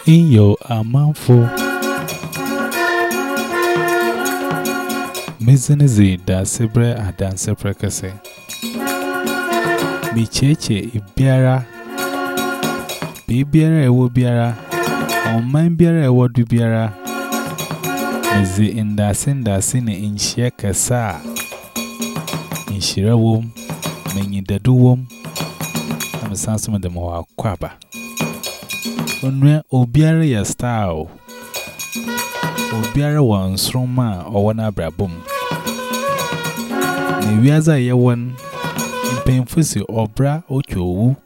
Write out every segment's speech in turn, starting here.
in your amountful. Missing is it that Sabre and Dancer Precase. Me cheche, if Biara, be Biara, will Biara, or mine Biara, what do Biara? Is it in that sin in Shekasa? In Shira womb, meaning the do womb. I'm a sansom of the more quabba. Unwe Obiara ya style. Obiara one strong man or one abra boom. Maybe as I hear one in painful or bra or chow.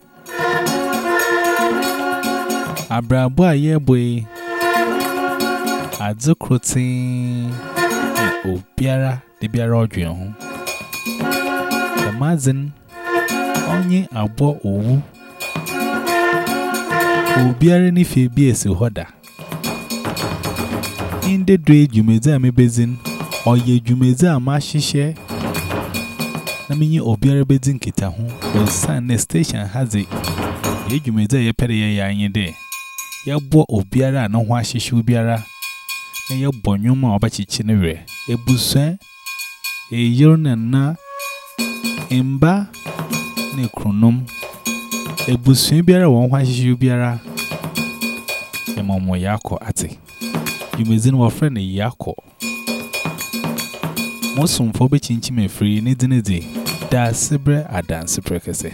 Abra boy, ye boy. Adzo crotin Obiara, the Biara Odrion. The Mazin only a bo owu. Obiara ni fe bi esi hoda. In the day jumeza me bezin or ye jumeza ma shishe. Na minyi Obiara bezin kita hu. The sun station has it. Ye jumeza ye pere ye anye de. Ye bo Obiara no hwa shishe Obiara. Na ye bo nyuma obachichi ne we. E busuen e yirna na imba ne kronom. Ebusuen biara won hwa hihie biara emomo yako ate jumezin wo friend yako mosum fo be chinchi me free ni dinedi da Sabre adanse prekese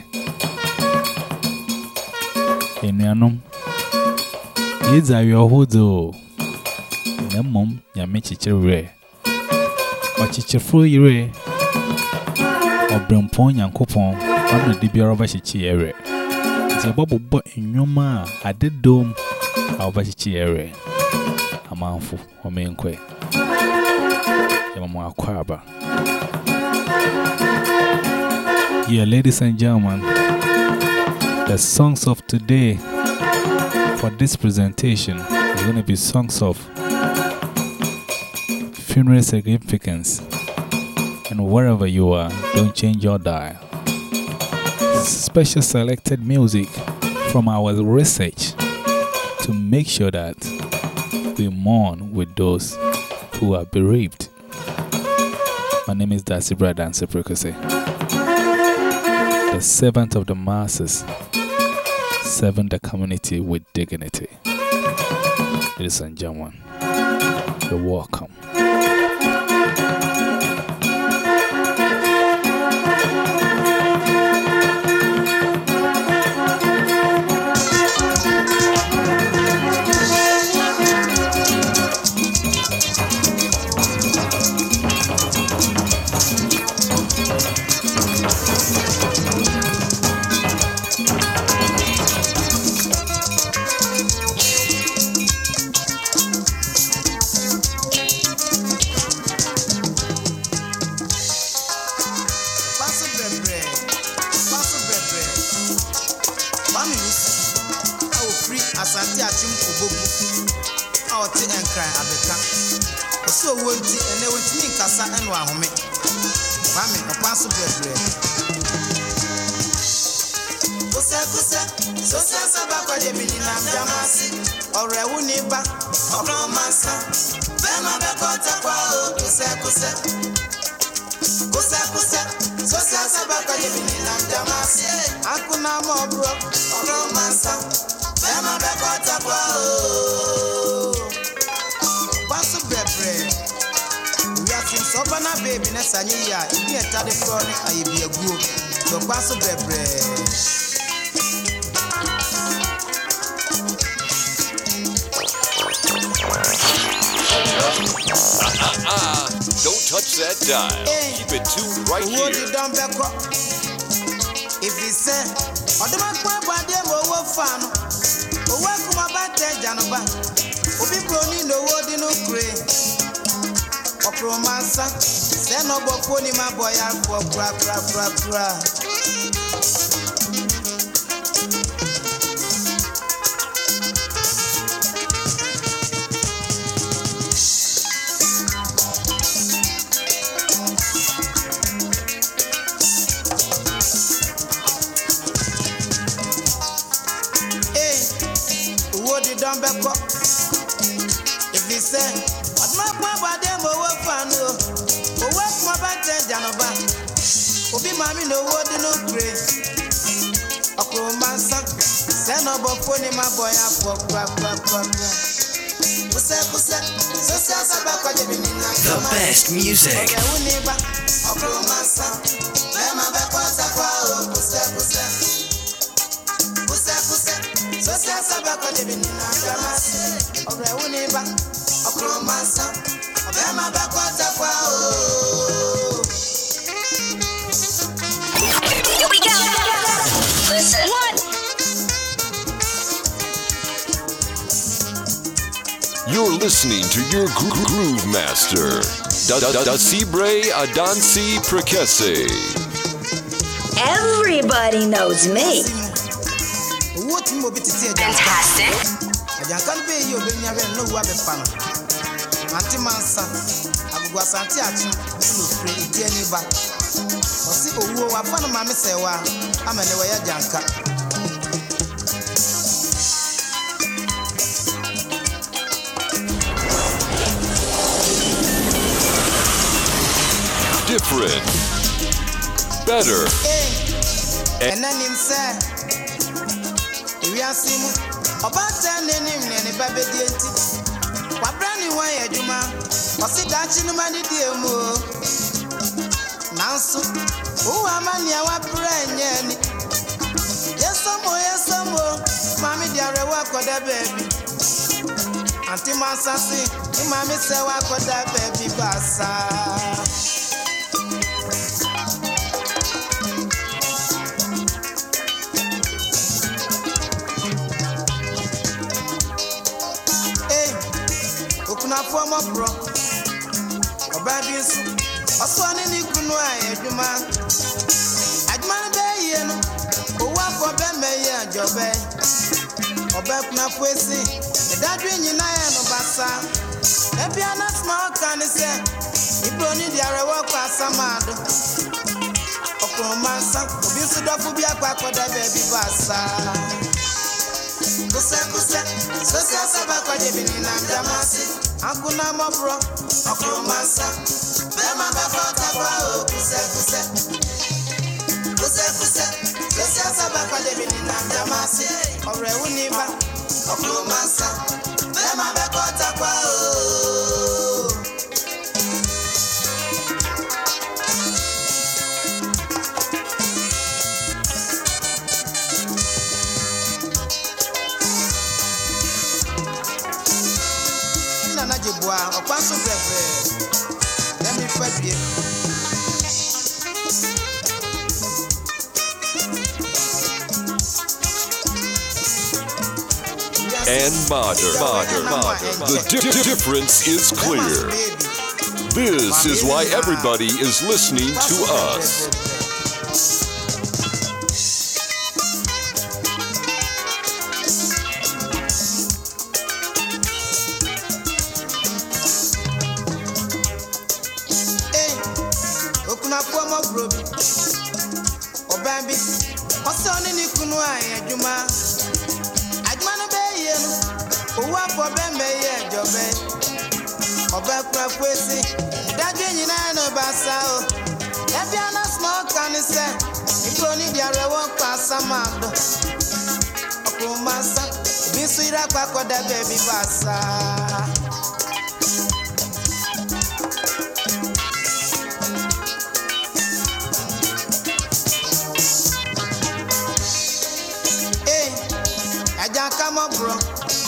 enuanom yeza yo hodo na mom nyame chichire o chichifro yire obrempon yankopon amna de biara ba chichi ere the bubble but in your ma, I did dome. I'll bet you ere a mouthful or main quay. Yamma Quaba. Yeah, ladies and gentlemen, the songs of today for this presentation is going to be songs of funeral significance. And wherever you are, don't change your dial. Special selected music from our research to make sure that we mourn with those who are bereaved. My name is Sabre Dancer Prekese, the servant of the masses, serving the community with dignity. Ladies and gentlemen, you're welcome. So won't it and they went me Cassa and Wahome. Mammy, a pass of bread. So says about the Minam Jamasi or Rawuniba or Romasa. Fema Bakota, Kusa. So says about the Minam Jamasi. Akuna Mobro or Romasa. Fema Bakota. Sobana baby na sanyia ibi etade fro ne ayebi aguo so kwaso bebre Don't touch that dial. Keep it tuned right here. If he say odema kwa bade mo wo fa no owa kuma ba te janoba obi broni no wodi no kre Promasa, send no boponi my boy for pra. Hey, what did done back up? Obi mami no word no pray. Okro mansa. Send up for my boy up. The best music. Here we go. Listen. You're listening to your groove master, Dasibre Adansi Prekese. Everybody knows me. Fantastic. I can't pay you when you have no water fan. Auntie Mansa, I was Auntie Achi, no free Jenny back. Or see, oh, I found my miss. I'm anyway a janka. Different, better, and then him said, we are seeing about 10 and a baby deity. What brand new way, Juma? Or sit that in the money, dear Mo. Now, so, who am I near what brand? Yes, some more, Mammy, dear, work with that baby. Auntie Massassi, Mammy said, work with that baby, Bassa. Na former bro, or baby, or son in Kunway, Juma. Adman Bay, or what for Ben Mayer, Jobe, or Bepna Pussy, the Dadwin United of Bassa. Maybe I'm not small, can I say? You don't need your work as a man. Or from my son, or be so that will be a quack for that baby Bassa. Social Sabaka, Jimmy, and Damasi. Akuna mabro, okro mansa. Bema bafota kwa kuse. Social Sabaka, Jimmy, and Damasi. Ore uniba, okro mansa. Bema bafota kwa or pass on let me fight you. And modern. The difference is clear. This is why everybody is listening to us. Baby Bassa. Hey, I can't come up, bro.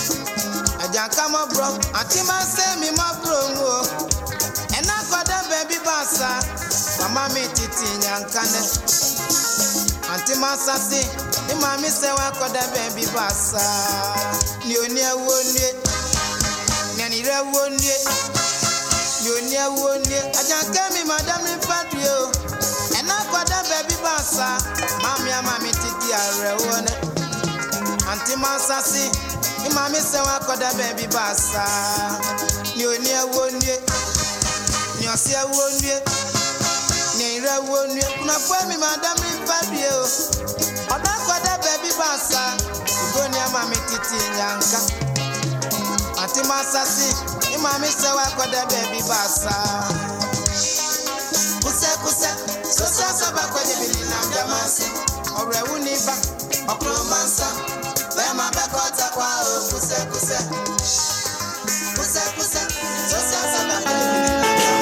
Auntie man say me my bro. And I got that baby Bassa. Mama me titi nyankane. Auntie man say, Mommy say I got that baby Bassa. Nyonia wonye, Nanira wonye, Nyonia wonye. I can't come in Madame Patrio. And I got that baby Bassa. Mammy titi arewone. Auntie Massassi, Mommy say I got that baby Bassa. Nyonia wonye, Nyosia wonye, Nanira wonye. Kuna kwa mi Madame Patrio. I got that baby Bassa. Mami titi nyanka Ati Masasi Mami sewa kwa the baby Bassa Kuse Social Sabaka Okromansa, Bema Bekota kwa kuse kuse. Kuse kuse, Sosia Sabana.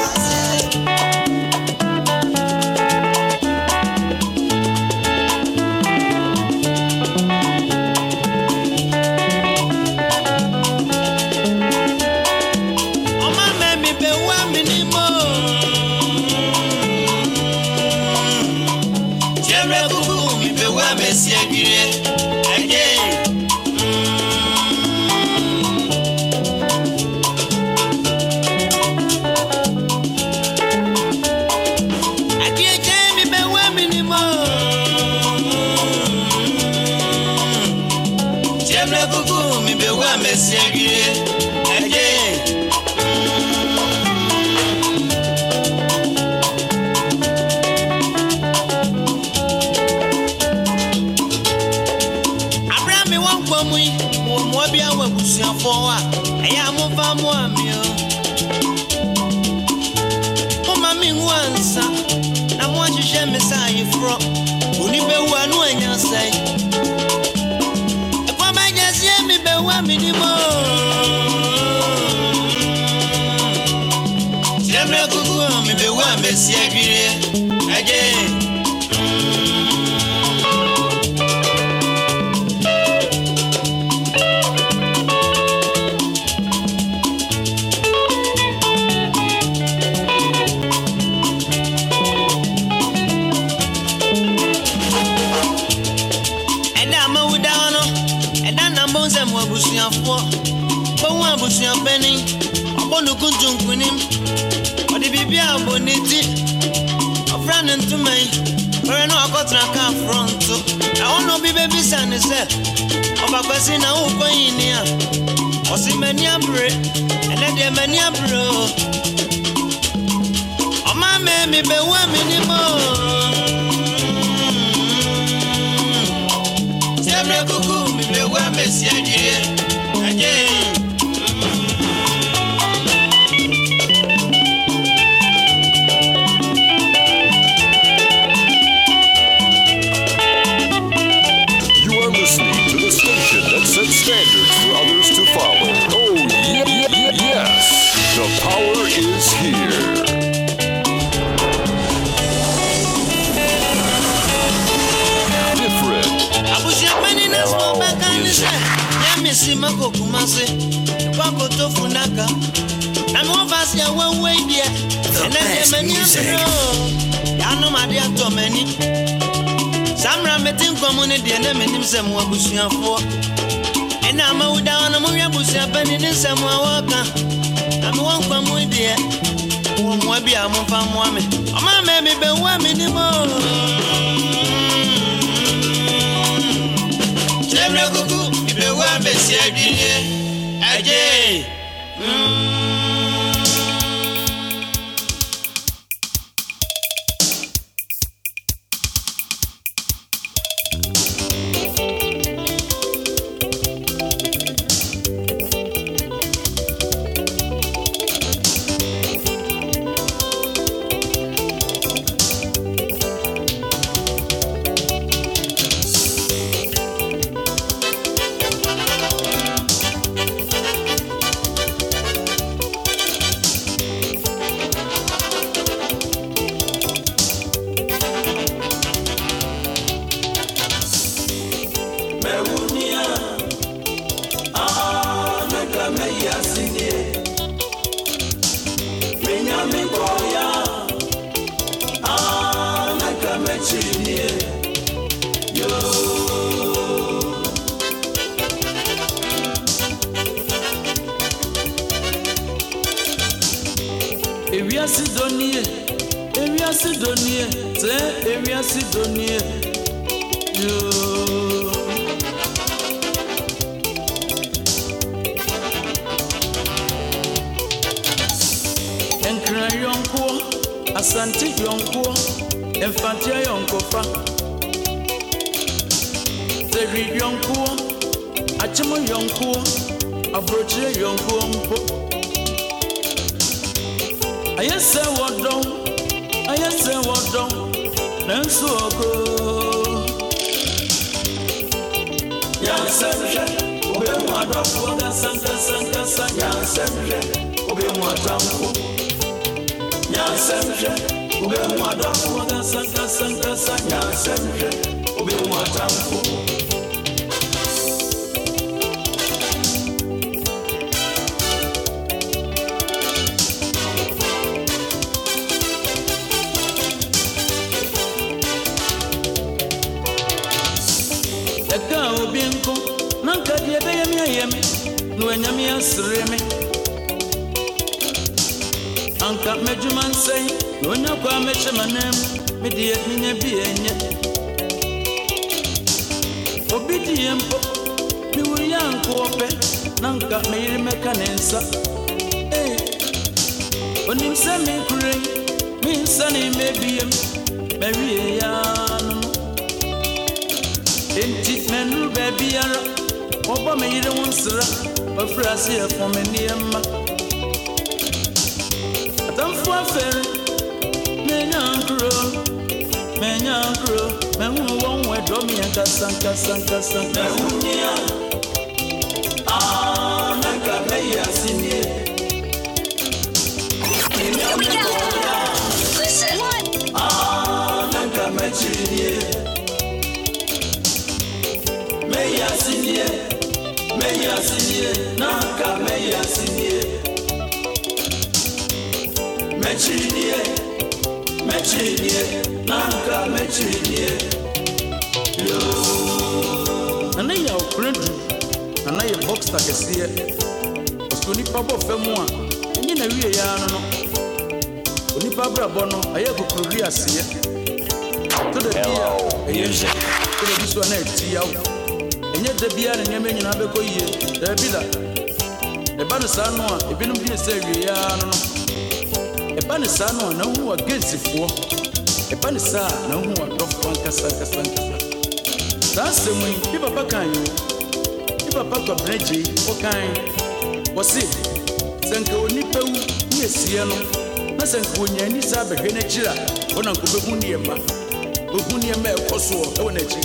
Asante yonko, Enfantia yonko fa. Teri yonko, Achimo yonko, Abroche yonko mpo. Ayese wodon, Nensu oko. nyansemhwe obemu adofo gasankasankasa nyansemhwe obemu atamfo nyansemhwe obemu adofo gasankasankasa nyansemhwe obemu atamfo Obienko nanka die be yemi ayemi no anyame asre me anka medjuma nsai no nya kwa meche manem me die minya bi enye obi die mpo mi wuri anko ope nanka me yiri meka nensa onim se me kure mi nsa ni mebiem me wie ya no enti menu baby ara obo me yire wonsra ofrase e fo me niema atamfo afere menyankro mehu won wedo me kasankasankasa mehunia naka meya sinie Listen. Naka mechinie Meya sinie, naka meya sinie. Mechinie, naka mechinie. Yo. Anaya okredu, anaya boxer kesiye. Osoni pabo femu a, enye na wiye ya no. Oni pabra bono, aye kokuri asiye. To the dia, music. To the biso na etiya. Enye de bia ne nyame nyina be koyie da bila e ba ne sa no a ebinum bi se wie ya no e ba ne sa no na hu agensifo e ba ne sa na hu adofo kasa da se mu bi papa kan yo bi papa ko breji o kan o si senka oni pewu ni esie no na senka onya ni sa behwe na kira ona ko be hu niema o hu niema e koso e wona chi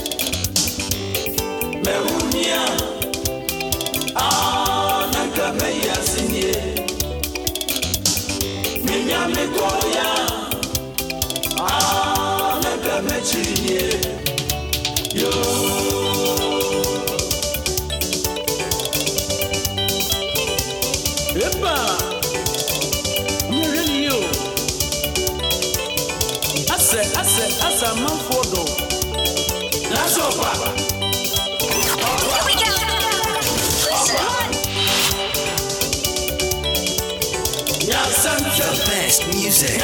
Mehunia, naka meya sinie. Minya mekoya, naka mechinie. Yo. Epa, mire yo. Asa manfodo. That's all, Papa. Here we go. Listen. The best music.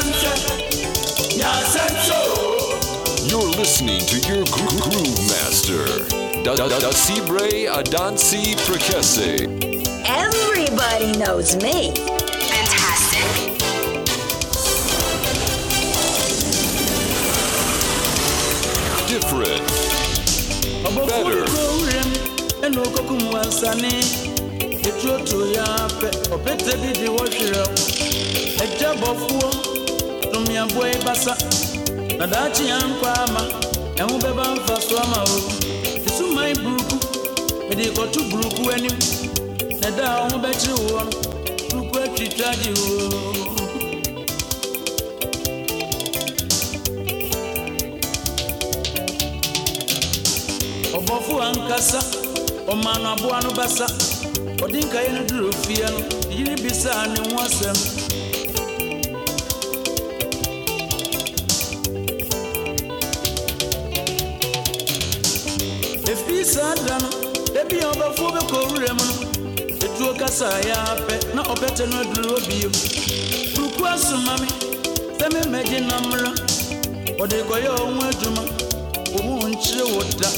You're listening to your groove master, Sibre Adansi Prekese. Everybody knows me. Fantastic. Different. Better. Etuoto ya pe opete bi di wohwere ejabofuo tumiabo ibasa na dachi yankwa ama ehu beba mfa so ama o isumai buruku edi kotu buruku anim na da ho be chi wo buruku atwitwaji wo obofu ankasa omano aboano basa Odinka yenu duro fia no yiri bisa ne ho asem Efisa dano ebi obafo be ko wurem no etuo kasa ya pe na obete no duro obiem Ruku asumami seme meje namra odiko yo ho adwuma wo mu nchire woda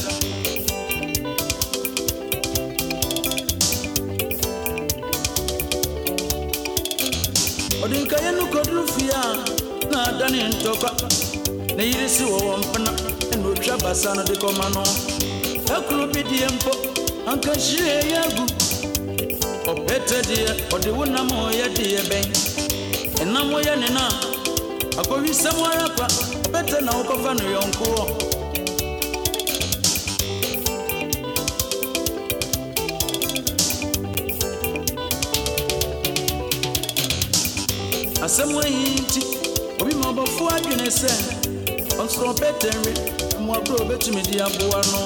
Odinka yenu kodru fia na dani ntoka na yirisi wo mpana eno twa basa no de komano akulu bidie mpo anka hire yagu obete die ode wona mo ya die ben enamo ya ne na akowi samwara kwa obete na ukofa no yonko Asɛm yi nti obi ma ɔbɔfo adwene sɛ ɔnsoro bɛtɛnwe mo abro betumi di aboa no.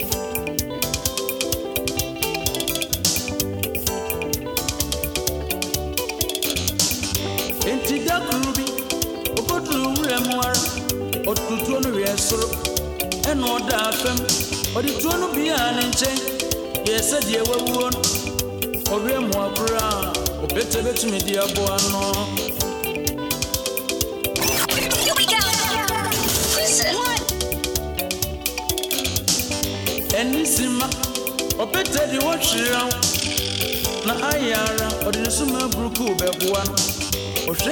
Enti da krubi okoduru wura mu ara otutuo no hwɛ soro ɛna ɔda afam ɔde tuo no bia ne nkyɛn yɛ sɛ deɛ wawuo no ɔhwɛ mu abra obɛtɛ betumi di aboa no. Enisima obete di wohwira na ayara odi suma bruku beboa no ohwe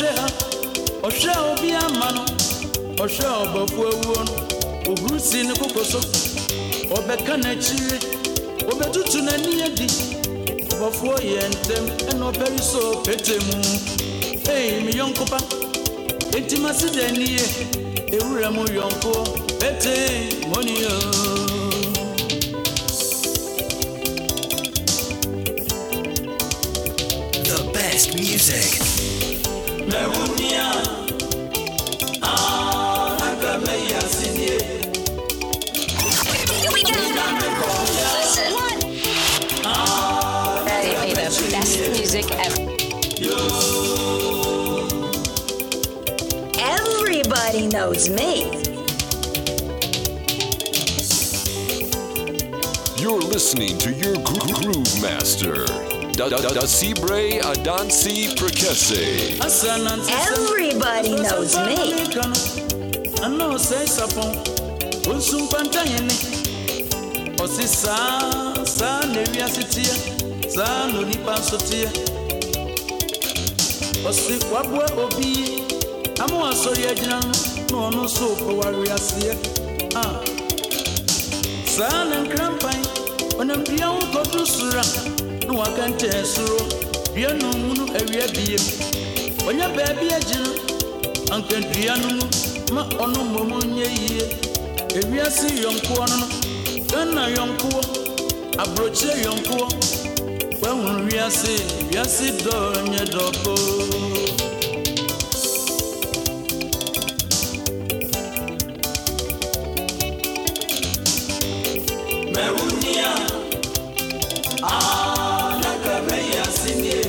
obi ama no ohwe obafu awuo no ogrusi ne kokoso obeka na chire obetutu na niadi obafu yentem eno periso petemu mi yonkopa entimasi denie ewura mu yonko pete monio. Best music. Merunia, Nagameya Sinie. Here we go. Listen. Ready to play the best music ever. Everybody knows me. You're listening to your groove master, Sibre Adansi Prekese. Everybody knows me. I know say sapon. Unsum pantayene. Osi sa nevia sitia. Sa no nipa sotia. Osi kwabwe obi. Amu asori agina no no so ko wari asie. Sa na krampan. Onam bia wo kodu sura. No wakante suro bia no mu awia bie onya baabi agina anka dua no ma ono momo nye yie ewia si yonko no na yonko abroche yonko wa hu wia si do nye dopo. Merunia Nagameya Sinie.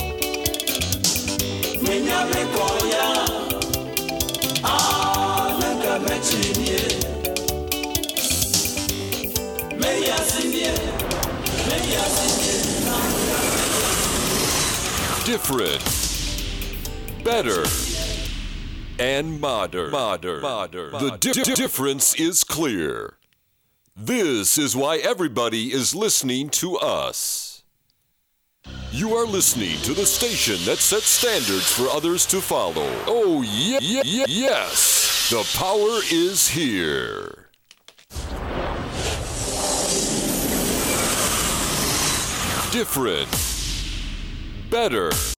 Menya mekoya Nagamechinie. Meya Sinie. Different, better, and modern. The difference is clear. This is why everybody is listening to us. You are listening to the station that sets standards for others to follow. Oh, yes. The power is here. Different, better,